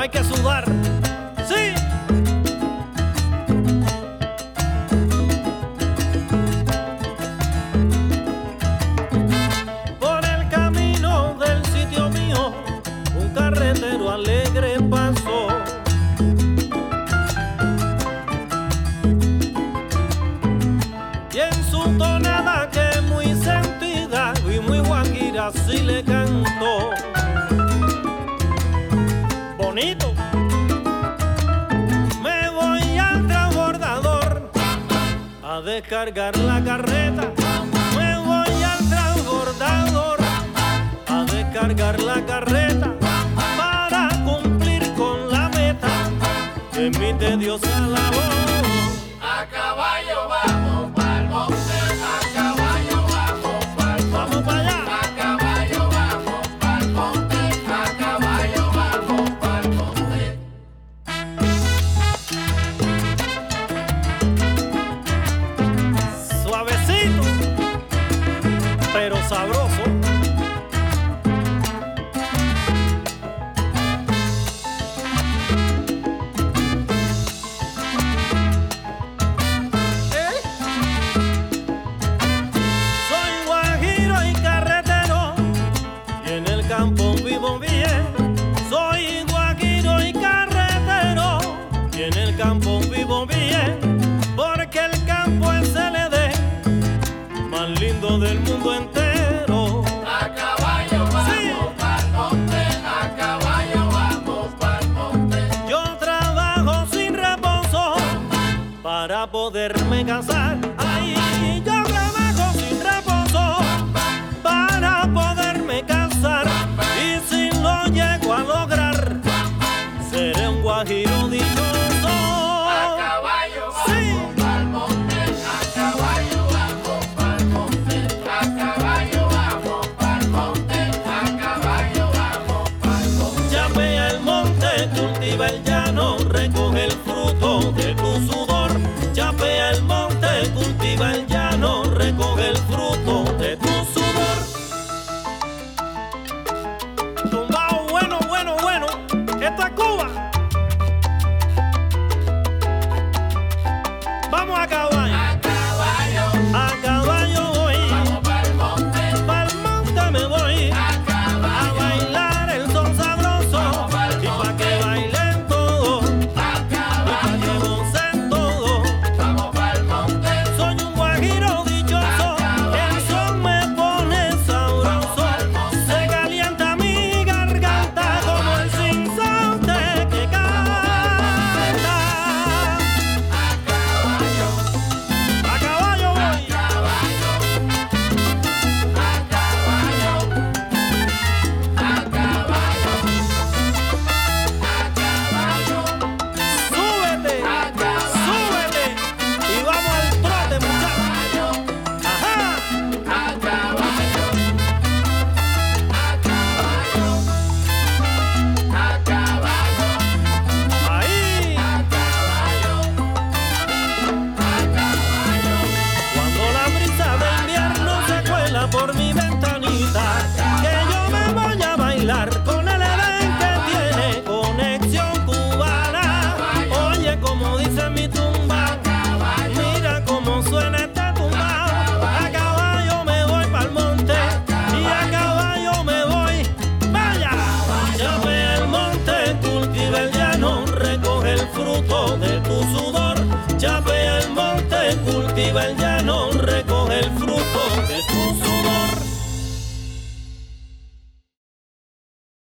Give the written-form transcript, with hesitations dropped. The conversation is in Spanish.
hay que sudar. Sí. Por el camino del sitio mío, un carretero alegre pasó. Y en su tonada que muy sentida y muy guajira así le cantó. Bonito. Me voy al transbordador a descargar la carreta. Me voy al transbordador a descargar la carreta para cumplir con la meta que mi de Dios alabó. A caballo vamos pa'l monte, a caballo vamos pa'l monte. Vamos para allá. A caballo vamos pa'l monte, a caballo vamos pa'l monte. Suavecito, pero sabroso. Soy guajiro y carretero y en el campo vivo bien. Soy guajiro y carretero y en el campo vivo bien. Porque el campo es el más lindo del mundo entero. A caballo vamos Sí. pa'l monte, a caballo vamos pa'l monte. Yo trabajo sin reposo para poderme casar. Ay, yo trabajo sin reposo para poderme casar. Y si lo llego a lograr, seré un guajiro dichoso. A caballo Sí. vamos pa'l monte, a caballo vamos pa'l monte. A caballo vamos pa'l monte, a caballo vamos pa'l monte. Chapea el monte, cultiva el llano, recoge el fruto de tu sudor. Chapea el monte, cultiva el llano, recoge el fruto de tu sudor. Tumbao bueno, bueno, bueno, esto es Cuba. Vamos a caballo, A a caballo caballo voy, vamos pa'l monte, pa'l monte me voy. a A caballo. bailar el son sabroso y pa' que bailen todos, A y pa' caballo, que gocen todos. vamos pa'l monte, Soy un guajiro dichoso, el son me pone sabroso. Se calienta mi garganta como el sinsonte que canta. A caballo voy, súbete, súbete y vamos al trote, muchachos. Ajá. Ahí, cuando la brisa de invierno se cuela por mi ventanita, que yo me voy a bailar con el Edén que tiene conexión cubana. Oye, como dice mi tumba, mira cómo suena este tumbao. A caballo me voy pa'l monte y a caballo me voy. Vaya, chapea el monte, cultiva el llano, recoge el fruto de tu sudor. Chapea el monte, cultiva el llano.